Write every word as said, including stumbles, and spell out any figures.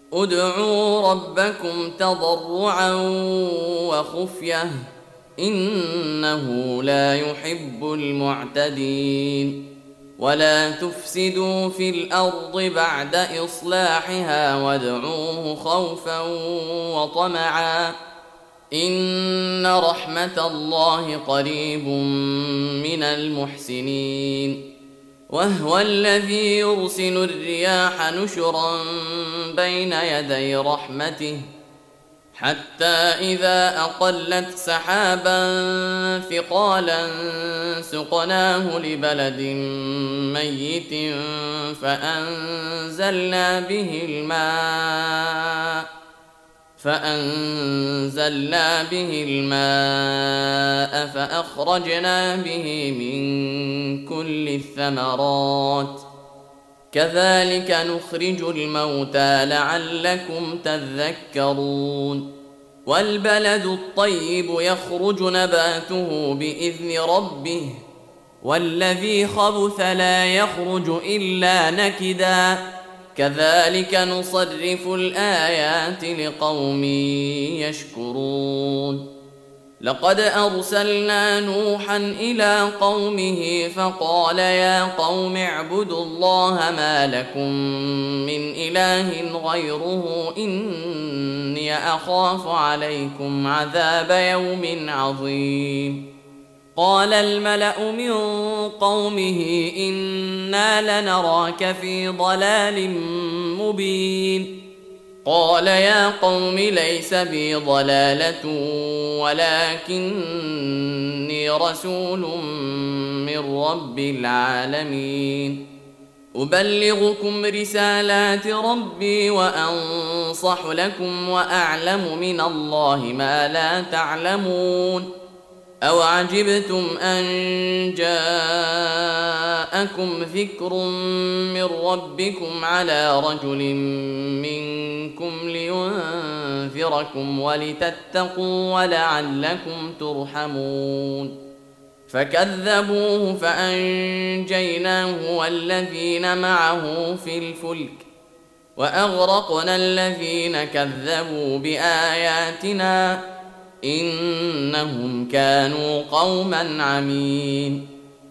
ادعوا ربكم تضرعا وخفية إنه لا يحب المعتدين ولا تفسدوا في الأرض بعد إصلاحها وادعوه خوفا وطمعا إن رحمة الله قريب من المحسنين وهو الذي يرسل الرياح نشرا بين يدي رحمته حتى إذا أقلت سحابا ثقالا سقناه لبلد ميت فأنزلنا به الماء فأنزلنا به الماء فأخرجنا به من كل الثمرات كذلك نخرج الموتى لعلكم تذكرون والبلد الطيب يخرج نباته بإذن ربه والذي خبث لا يخرج إلا نكدا كذلك نصرف الآيات لقوم يشكرون لقد أرسلنا نوحا إلى قومه فقال يا قوم اعبدوا الله ما لكم من إله غيره إني أخاف عليكم عذاب يوم عظيم قال الملأ من قومه إنا لنراك في ضلال مبين قال يا قوم ليس بي ضلالة ولكني رسول من رب العالمين أبلغكم رسالات ربي وأنصح لكم وأعلم من الله ما لا تعلمون أو عجبتم أن جاءكم ذكر من ربكم على رجل منكم لينذركم ولتتقوا ولعلكم ترحمون فكذبوه فأنجيناه والذين معه في الفلك وأغرقنا الذين كذبوا بآياتنا إنهم كانوا قوما عمين